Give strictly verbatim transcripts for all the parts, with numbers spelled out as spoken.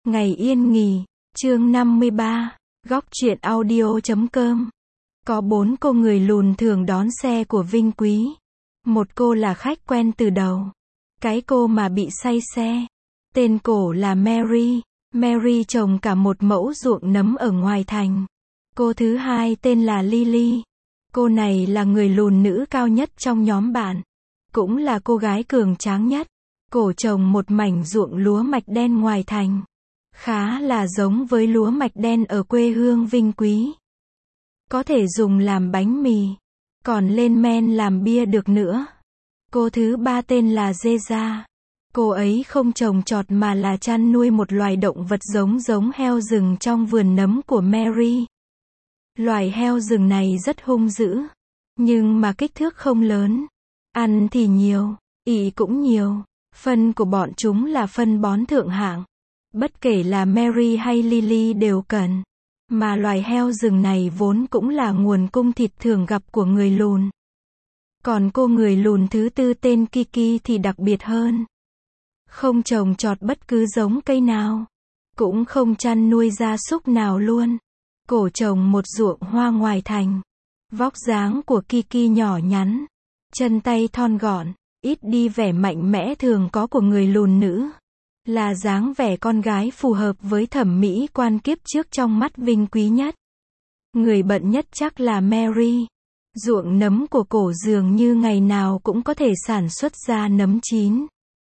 Ngày yên nghỉ, chương năm mươi ba, góc truyện audio chấm com. Có bốn cô người lùn thường đón xe của Vinh Quý. Một cô là khách quen từ đầu. Cái cô mà bị say xe. Tên cổ là Mary. Mary trồng cả một mẫu ruộng nấm ở ngoài thành. Cô thứ hai tên là Lily. Cô này là người lùn nữ cao nhất trong nhóm bạn. Cũng là cô gái cường tráng nhất. Cổ trồng một mảnh ruộng lúa mạch đen ngoài thành. Khá là giống với lúa mạch đen ở quê hương Vinh Quý. Có thể dùng làm bánh mì. Còn lên men làm bia được nữa. Cô thứ ba tên là Zeza. Cô ấy không trồng trọt mà là chăn nuôi một loài động vật giống giống heo rừng trong vườn nấm của Mary. Loài heo rừng này rất hung dữ. Nhưng mà kích thước không lớn. Ăn thì nhiều, ị cũng nhiều. Phân của bọn chúng là phân bón thượng hạng. Bất kể là Mary hay Lily đều cần. Mà loài heo rừng này vốn cũng là nguồn cung thịt thường gặp của người lùn. Còn cô người lùn thứ tư tên Kiki thì đặc biệt hơn. Không trồng trọt bất cứ giống cây nào. Cũng không chăn nuôi gia súc nào luôn. Cổ trồng một ruộng hoa ngoài thành. Vóc dáng của Kiki nhỏ nhắn. Chân tay thon gọn. Ít đi vẻ mạnh mẽ thường có của người lùn nữ. Là dáng vẻ con gái phù hợp với thẩm mỹ quan kiếp trước trong mắt Vinh Quý nhất. Người bận nhất chắc là Mary. Ruộng nấm của cổ dường như ngày nào cũng có thể sản xuất ra nấm chín.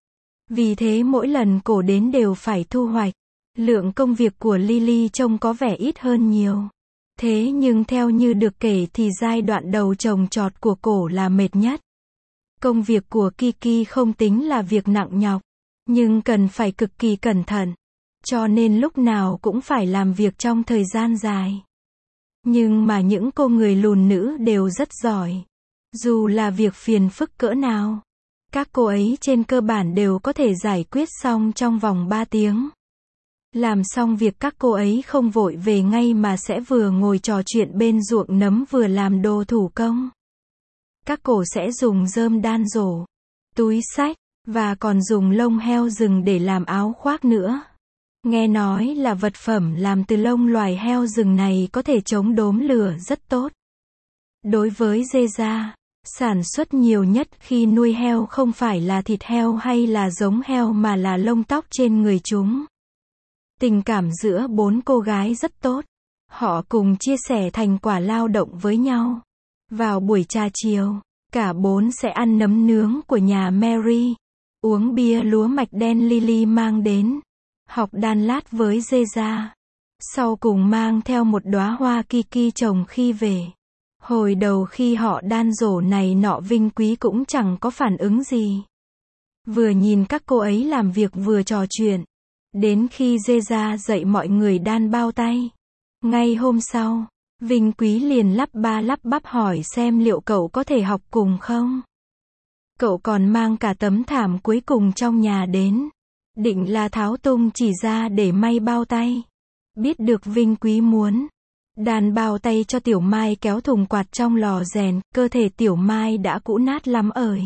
Vì thế mỗi lần cổ đến đều phải thu hoạch. Lượng công việc của Lily trông có vẻ ít hơn nhiều. Thế nhưng theo như được kể thì giai đoạn đầu trồng trọt của cổ là mệt nhất. Công việc của Kiki không tính là việc nặng nhọc. Nhưng cần phải cực kỳ cẩn thận. Cho nên lúc nào cũng phải làm việc trong thời gian dài. Nhưng mà những cô người lùn nữ đều rất giỏi. Dù là việc phiền phức cỡ nào. Các cô ấy trên cơ bản đều có thể giải quyết xong trong vòng ba tiếng. Làm xong việc các cô ấy không vội về ngay mà sẽ vừa ngồi trò chuyện bên ruộng nấm vừa làm đồ thủ công. Các cô sẽ dùng rơm đan rổ, túi xách, và còn dùng lông heo rừng để làm áo khoác nữa. Nghe nói là vật phẩm làm từ lông loài heo rừng này có thể chống đốm lửa rất tốt. Đối với Zeza, sản xuất nhiều nhất khi nuôi heo không phải là thịt heo hay là giống heo mà là lông tóc trên người chúng. Tình cảm giữa bốn cô gái rất tốt. Họ cùng chia sẻ thành quả lao động với nhau. Vào buổi trà chiều, cả bốn sẽ ăn nấm nướng của nhà Mary. Uống bia lúa mạch đen Lily mang đến. Học đan lát với Zeza. Sau cùng mang theo một đóa hoa Kiki trồng khi về. Hồi đầu khi họ đan rổ này nọ Vinh Quý cũng chẳng có phản ứng gì. Vừa nhìn các cô ấy làm việc vừa trò chuyện. Đến khi Zeza dạy mọi người đan bao tay. Ngay hôm sau, Vinh Quý liền lắp ba lắp bắp hỏi xem liệu cậu có thể học cùng không. Cậu còn mang cả tấm thảm cuối cùng trong nhà đến. Định là tháo tung chỉ ra để may bao tay. Biết được Vinh Quý muốn đàn bao tay cho Tiểu Mai kéo thùng quạt trong lò rèn, cơ thể Tiểu Mai đã cũ nát lắm ơi.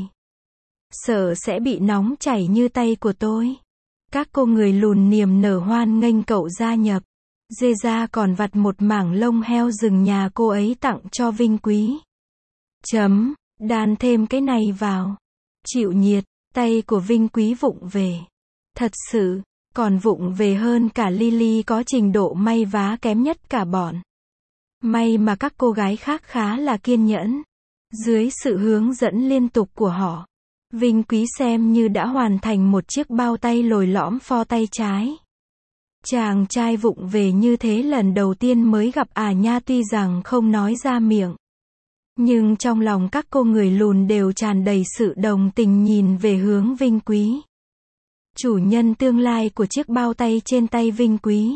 Sợ sẽ bị nóng chảy như tay của tôi. Các cô người lùn niềm nở hoan nghênh cậu gia nhập. Zeza còn vặt một mảng lông heo rừng nhà cô ấy tặng cho Vinh Quý. Chấm, đan thêm cái này vào. Chịu nhiệt, tay của Vinh Quý vụng về. Thật sự, còn vụng về hơn cả Lily có trình độ may vá kém nhất cả bọn. May mà các cô gái khác khá là kiên nhẫn. Dưới sự hướng dẫn liên tục của họ, Vinh Quý xem như đã hoàn thành một chiếc bao tay lồi lõm pho tay trái. Chàng trai vụng về như thế lần đầu tiên mới gặp à nha, tuy rằng không nói ra miệng. Nhưng trong lòng các cô người lùn đều tràn đầy sự đồng tình nhìn về hướng Vinh Quý. Chủ nhân tương lai của chiếc bao tay trên tay Vinh Quý.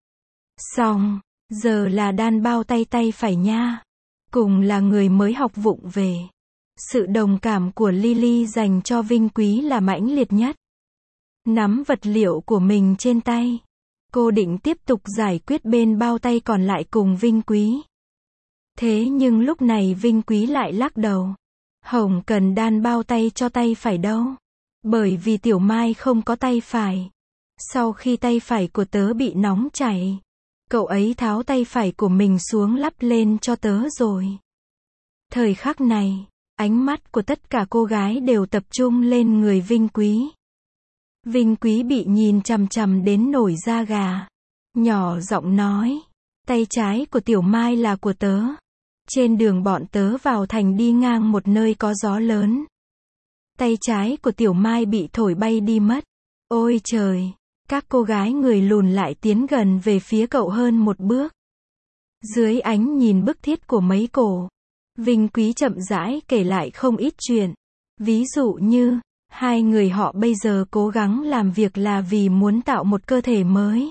Xong, giờ là đan bao tay tay phải nha. Cùng là người mới học vụng về. Sự đồng cảm của Lily dành cho Vinh Quý là mãnh liệt nhất. Nắm vật liệu của mình trên tay. Cô định tiếp tục giải quyết bên bao tay còn lại cùng Vinh Quý. Thế nhưng lúc này Vinh Quý lại lắc đầu. Hồng cần đan bao tay cho tay phải đâu. Bởi vì Tiểu Mai không có tay phải. Sau khi tay phải của tớ bị nóng chảy, cậu ấy tháo tay phải của mình xuống lắp lên cho tớ rồi. Thời khắc này, ánh mắt của tất cả cô gái đều tập trung lên người Vinh Quý. Vinh Quý bị nhìn chằm chằm đến nổi da gà. Nhỏ giọng nói, tay trái của Tiểu Mai là của tớ. Trên đường bọn tớ vào thành đi ngang một nơi có gió lớn. Tay trái của Tiểu Mai bị thổi bay đi mất. Ôi trời, các cô gái người lùn lại tiến gần về phía cậu hơn một bước. Dưới ánh nhìn bức thiết của mấy cổ, Vinh Quý chậm rãi kể lại không ít chuyện. Ví dụ như, hai người họ bây giờ cố gắng làm việc là vì muốn tạo một cơ thể mới.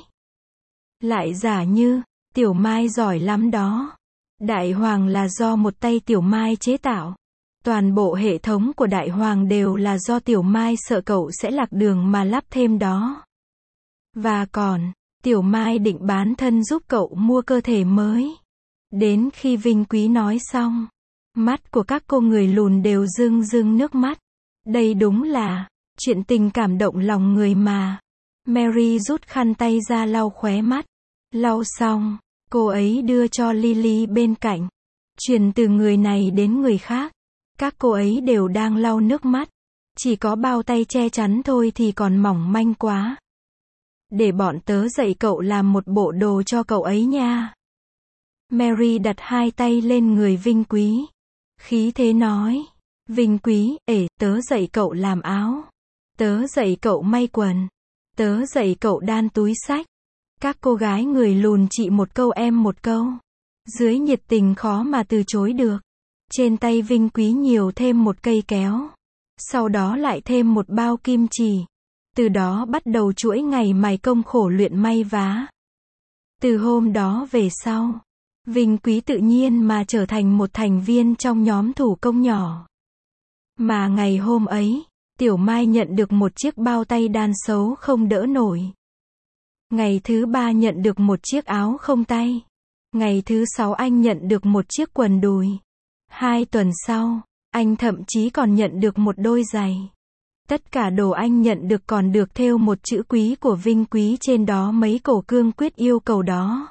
Lại giả như, Tiểu Mai giỏi lắm đó. Đại Hoàng là do một tay Tiểu Mai chế tạo. Toàn bộ hệ thống của Đại Hoàng đều là do Tiểu Mai sợ cậu sẽ lạc đường mà lắp thêm đó. Và còn, Tiểu Mai định bán thân giúp cậu mua cơ thể mới. Đến khi Vinh Quý nói xong, mắt của các cô người lùn đều rưng rưng nước mắt. Đây đúng là chuyện tình cảm động lòng người mà. Mary rút khăn tay ra lau khóe mắt. Lau xong, cô ấy đưa cho Lily bên cạnh. Truyền từ người này đến người khác. Các cô ấy đều đang lau nước mắt. Chỉ có bao tay che chắn thôi thì còn mỏng manh quá. Để bọn tớ dạy cậu làm một bộ đồ cho cậu ấy nha. Mary đặt hai tay lên người Vinh Quý. Khí thế nói. Vinh Quý, ể, tớ dạy cậu làm áo. Tớ dạy cậu may quần. Tớ dạy cậu đan túi xách. Các cô gái người lùn chị một câu em một câu. Dưới nhiệt tình khó mà từ chối được. Trên tay Vinh Quý nhiều thêm một cây kéo. Sau đó lại thêm một bao kim chỉ. Từ đó bắt đầu chuỗi ngày mài công khổ luyện may vá. Từ hôm đó về sau, Vinh Quý tự nhiên mà trở thành một thành viên trong nhóm thủ công nhỏ. Mà ngày hôm ấy, Tiểu Mai nhận được một chiếc bao tay đan xấu không đỡ nổi. Ngày thứ ba nhận được một chiếc áo không tay. Ngày thứ sáu anh nhận được một chiếc quần đùi. Hai tuần sau, anh thậm chí còn nhận được một đôi giày. Tất cả đồ anh nhận được còn được thêu một chữ quý của Vinh Quý trên đó mấy cổ cương quyết yêu cầu đó.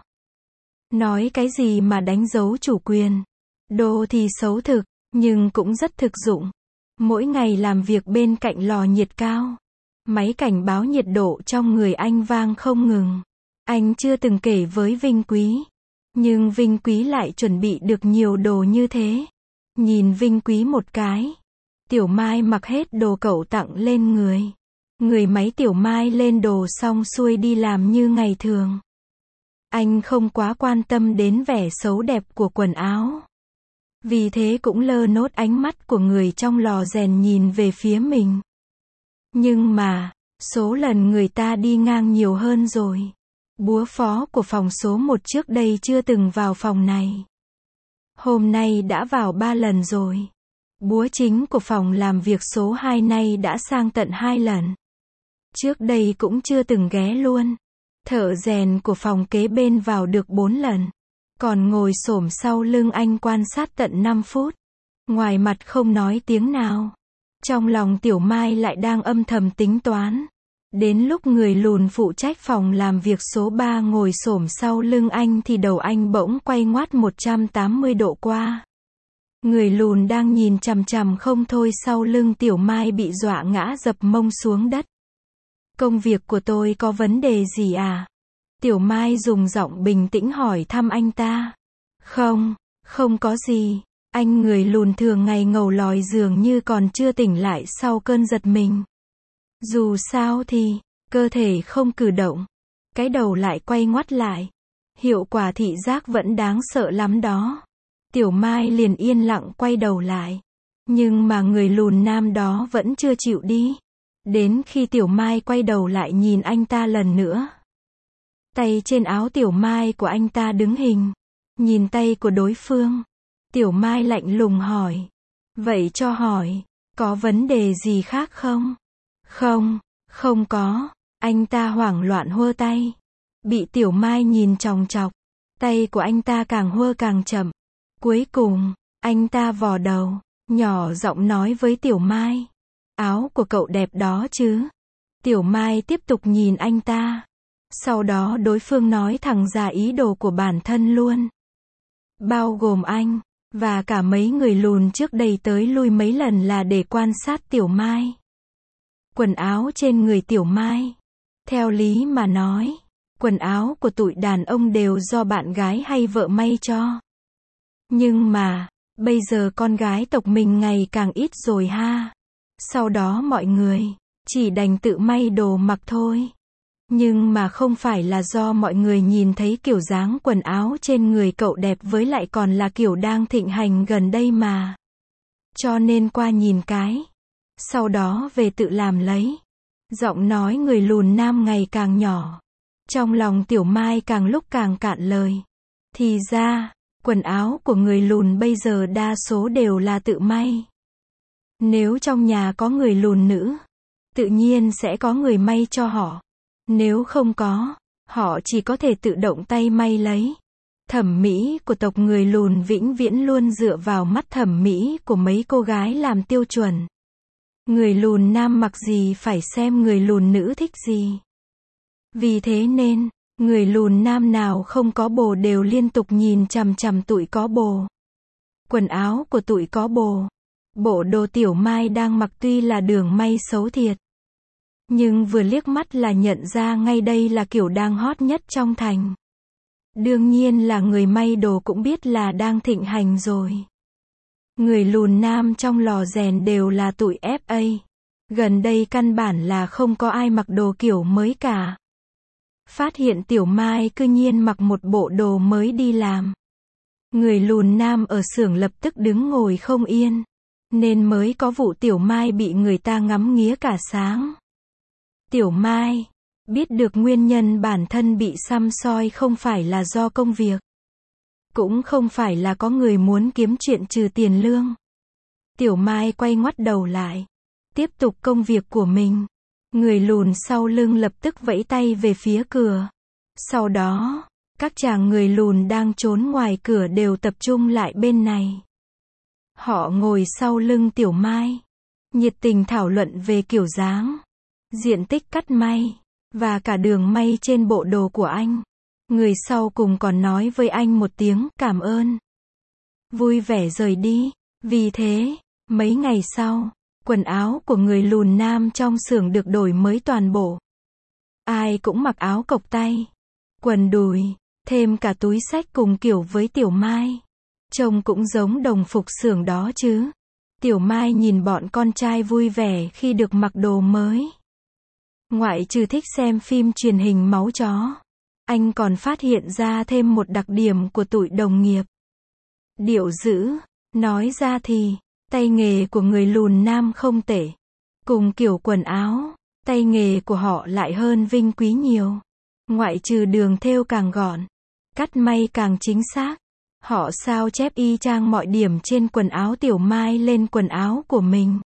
Nói cái gì mà đánh dấu chủ quyền. Đồ thì xấu thực, nhưng cũng rất thực dụng. Mỗi ngày làm việc bên cạnh lò nhiệt cao. Máy cảnh báo nhiệt độ trong người anh vang không ngừng. Anh chưa từng kể với Vinh Quý. Nhưng Vinh Quý lại chuẩn bị được nhiều đồ như thế. Nhìn Vinh Quý một cái. Tiểu Mai mặc hết đồ cậu tặng lên người. Người máy Tiểu Mai lên đồ xong xuôi đi làm như ngày thường. Anh không quá quan tâm đến vẻ xấu đẹp của quần áo. Vì thế cũng lơ nốt ánh mắt của người trong lò rèn nhìn về phía mình. Nhưng mà, số lần người ta đi ngang nhiều hơn rồi. Búa phó của phòng số một trước đây chưa từng vào phòng này. Hôm nay đã vào ba lần rồi. Búa chính của phòng làm việc số hai nay đã sang tận hai lần. Trước đây cũng chưa từng ghé luôn. Thợ rèn của phòng kế bên vào được bốn lần. Còn ngồi xổm sau lưng anh quan sát tận năm phút. Ngoài mặt không nói tiếng nào. Trong lòng Tiểu Mai lại đang âm thầm tính toán. Đến lúc người lùn phụ trách phòng làm việc số ba ngồi xổm sau lưng anh thì đầu anh bỗng quay ngoắt một trăm tám mươi độ qua. Người lùn đang nhìn chằm chằm không thôi sau lưng Tiểu Mai bị dọa ngã dập mông xuống đất. Công việc của tôi có vấn đề gì à? Tiểu Mai dùng giọng bình tĩnh hỏi thăm anh ta. Không, không có gì. Anh người lùn thường ngày ngầu lòi dường như còn chưa tỉnh lại sau cơn giật mình. Dù sao thì, cơ thể không cử động. Cái đầu lại quay ngoắt lại. Hiệu quả thị giác vẫn đáng sợ lắm đó. Tiểu Mai liền yên lặng quay đầu lại. Nhưng mà người lùn nam đó vẫn chưa chịu đi. Đến khi Tiểu Mai quay đầu lại nhìn anh ta lần nữa. Tay trên áo Tiểu Mai của anh ta đứng hình. Nhìn tay của đối phương. Tiểu Mai lạnh lùng hỏi. Vậy cho hỏi, có vấn đề gì khác không? Không, không có. Anh ta hoảng loạn hơ tay. Bị Tiểu Mai nhìn chòng chọc. Tay của anh ta càng hơ càng chậm. Cuối cùng, anh ta vò đầu, nhỏ giọng nói với Tiểu Mai. Áo của cậu đẹp đó chứ? Tiểu Mai tiếp tục nhìn anh ta. Sau đó đối phương nói thẳng ra ý đồ của bản thân luôn. Bao gồm anh, và cả mấy người lùn trước đây tới lui mấy lần là để quan sát Tiểu Mai. Quần áo trên người Tiểu Mai. Theo lý mà nói, quần áo của tụi đàn ông đều do bạn gái hay vợ may cho. Nhưng mà, bây giờ con gái tộc mình ngày càng ít rồi ha. Sau đó mọi người chỉ đành tự may đồ mặc thôi. Nhưng mà không phải là do mọi người nhìn thấy kiểu dáng quần áo trên người cậu đẹp với lại còn là kiểu đang thịnh hành gần đây mà. Cho nên qua nhìn cái. Sau đó về tự làm lấy. Giọng nói người lùn nam ngày càng nhỏ. Trong lòng Tiểu Mai càng lúc càng cạn lời. Thì ra, quần áo của người lùn bây giờ đa số đều là tự may. Nếu trong nhà có người lùn nữ, tự nhiên sẽ có người may cho họ. Nếu không có, họ chỉ có thể tự động tay may lấy. Thẩm mỹ của tộc người lùn vĩnh viễn luôn dựa vào mắt thẩm mỹ của mấy cô gái làm tiêu chuẩn. Người lùn nam mặc gì phải xem người lùn nữ thích gì. Vì thế nên, người lùn nam nào không có bồ đều liên tục nhìn chằm chằm tụi có bồ. Quần áo của tụi có bồ. Bộ đồ Tiểu Mai đang mặc tuy là đường may xấu thiệt. Nhưng vừa liếc mắt là nhận ra ngay đây là kiểu đang hot nhất trong thành. Đương nhiên là người may đồ cũng biết là đang thịnh hành rồi. Người lùn nam trong lò rèn đều là tụi ép a. Gần đây căn bản là không có ai mặc đồ kiểu mới cả. Phát hiện Tiểu Mai cư nhiên mặc một bộ đồ mới đi làm. Người lùn nam ở xưởng lập tức đứng ngồi không yên. Nên mới có vụ Tiểu Mai bị người ta ngắm nghía cả sáng. Tiểu Mai biết được nguyên nhân bản thân bị săm soi không phải là do công việc. Cũng không phải là có người muốn kiếm chuyện trừ tiền lương. Tiểu Mai quay ngoắt đầu lại. Tiếp tục công việc của mình. Người lùn sau lưng lập tức vẫy tay về phía cửa. Sau đó, các chàng người lùn đang trốn ngoài cửa đều tập trung lại bên này. Họ ngồi sau lưng Tiểu Mai. Nhiệt tình thảo luận về kiểu dáng, diện tích cắt may, và cả đường may trên bộ đồ của anh. Người sau cùng còn nói với anh một tiếng cảm ơn. Vui vẻ rời đi. Vì thế, mấy ngày sau, quần áo của người lùn nam trong xưởng được đổi mới toàn bộ. Ai cũng mặc áo cộc tay, quần đùi, thêm cả túi xách cùng kiểu với Tiểu Mai. Trông cũng giống đồng phục xưởng đó chứ. Tiểu Mai nhìn bọn con trai vui vẻ khi được mặc đồ mới. Ngoại trừ thích xem phim truyền hình máu chó, anh còn phát hiện ra thêm một đặc điểm của tụi đồng nghiệp. Điệu dữ. Nói ra thì, tay nghề của người lùn nam không tệ. Cùng kiểu quần áo, tay nghề của họ lại hơn Vinh Quý nhiều. Ngoại trừ đường thêu càng gọn, cắt may càng chính xác. Họ sao chép y chang mọi điểm trên quần áo Tiểu Mai lên quần áo của mình.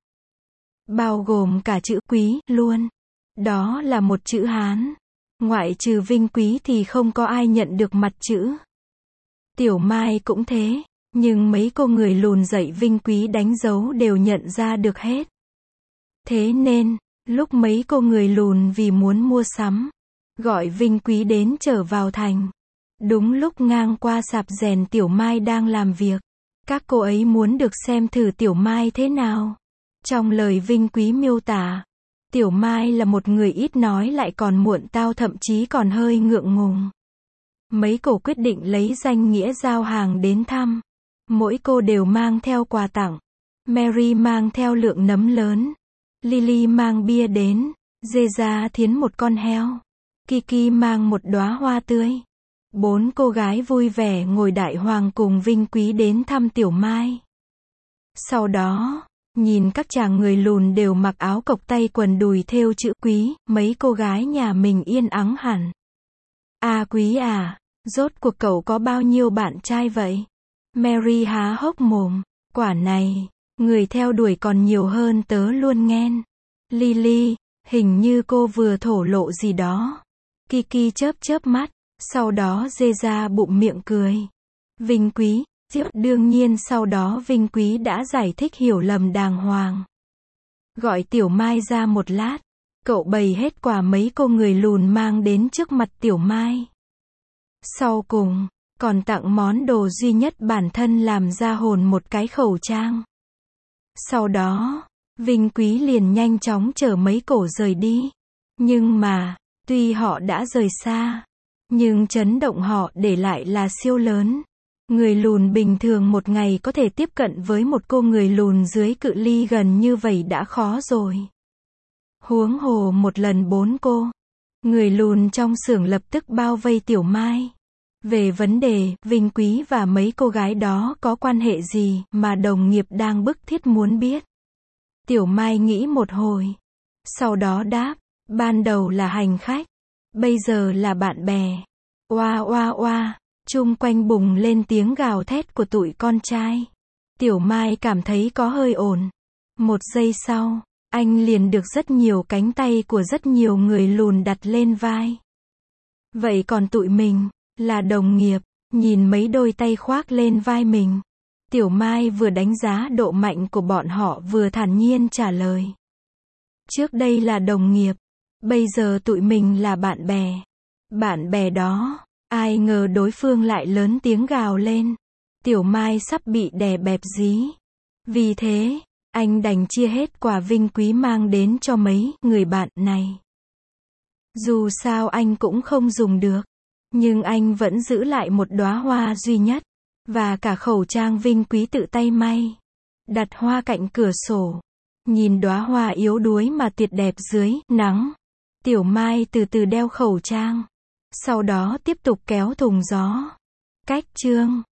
Bao gồm cả chữ Quý luôn. Đó là một chữ Hán. Ngoại trừ Vinh Quý thì không có ai nhận được mặt chữ. Tiểu Mai cũng thế, nhưng mấy cô người lùn dạy Vinh Quý đánh dấu đều nhận ra được hết. Thế nên, lúc mấy cô người lùn vì muốn mua sắm, gọi Vinh Quý đến trở vào thành. Đúng lúc ngang qua sạp rèn Tiểu Mai đang làm việc. Các cô ấy muốn được xem thử Tiểu Mai thế nào. Trong lời Vinh Quý miêu tả, Tiểu Mai là một người ít nói lại còn muộn tao, thậm chí còn hơi ngượng ngùng. Mấy cô quyết định lấy danh nghĩa giao hàng đến thăm. Mỗi cô đều mang theo quà tặng. Mary mang theo lượng nấm lớn. Lily mang bia đến. Zeza thiến một con heo. Kiki mang một đóa hoa tươi. Bốn cô gái vui vẻ ngồi đại hoàng cùng Vinh Quý đến thăm Tiểu Mai. Sau đó, nhìn các chàng người lùn đều mặc áo cộc tay quần đùi thêu chữ Quý, mấy cô gái nhà mình yên ắng hẳn. À Quý à, rốt cuộc cậu có bao nhiêu bạn trai vậy? Mary há hốc mồm, quả này, người theo đuổi còn nhiều hơn tớ luôn nghen. Lily, hình như cô vừa thổ lộ gì đó. Kiki chớp chớp mắt, sau đó dê ra bụng miệng cười. Vinh Quý, đương nhiên sau đó Vinh Quý đã giải thích hiểu lầm đàng hoàng. Gọi Tiểu Mai ra một lát, Cậu bày hết quà mấy cô người lùn mang đến trước mặt Tiểu Mai. Sau cùng, còn tặng món đồ duy nhất bản thân làm ra hồn một cái khẩu trang. Sau đó, Vinh Quý liền nhanh chóng chở mấy cổ rời đi. Nhưng mà, tuy họ đã rời xa, nhưng chấn động họ để lại là siêu lớn. Người lùn bình thường một ngày có thể tiếp cận với một cô người lùn dưới cự ly gần như vậy đã khó rồi. Huống hồ một lần bốn cô. Người lùn trong xưởng lập tức bao vây Tiểu Mai. Về vấn đề, Vinh Quý và mấy cô gái đó có quan hệ gì mà đồng nghiệp đang bức thiết muốn biết. Tiểu Mai nghĩ một hồi. Sau đó đáp, ban đầu là hành khách. Bây giờ là bạn bè. Oa oa oa, chung quanh bùng lên tiếng gào thét của tụi con trai. Tiểu Mai cảm thấy có hơi ổn. Một giây sau, anh liền được rất nhiều cánh tay của rất nhiều người lùn đặt lên vai. Vậy còn tụi mình, là đồng nghiệp, nhìn mấy đôi tay khoác lên vai mình. Tiểu Mai vừa đánh giá độ mạnh của bọn họ vừa thản nhiên trả lời. Trước đây là đồng nghiệp, bây giờ tụi mình là bạn bè. Bạn bè đó, ai ngờ đối phương lại lớn tiếng gào lên. Tiểu Mai sắp bị đè bẹp dí. Vì thế, anh đành chia hết quà Vinh Quý mang đến cho mấy người bạn này. Dù sao anh cũng không dùng được, nhưng anh vẫn giữ lại một đóa hoa duy nhất, và cả khẩu trang Vinh Quý tự tay may. Đặt hoa cạnh cửa sổ. Nhìn đóa hoa yếu đuối mà tuyệt đẹp dưới nắng. Tiểu Mai từ từ đeo khẩu trang. Sau đó tiếp tục kéo thùng gió. Cách chương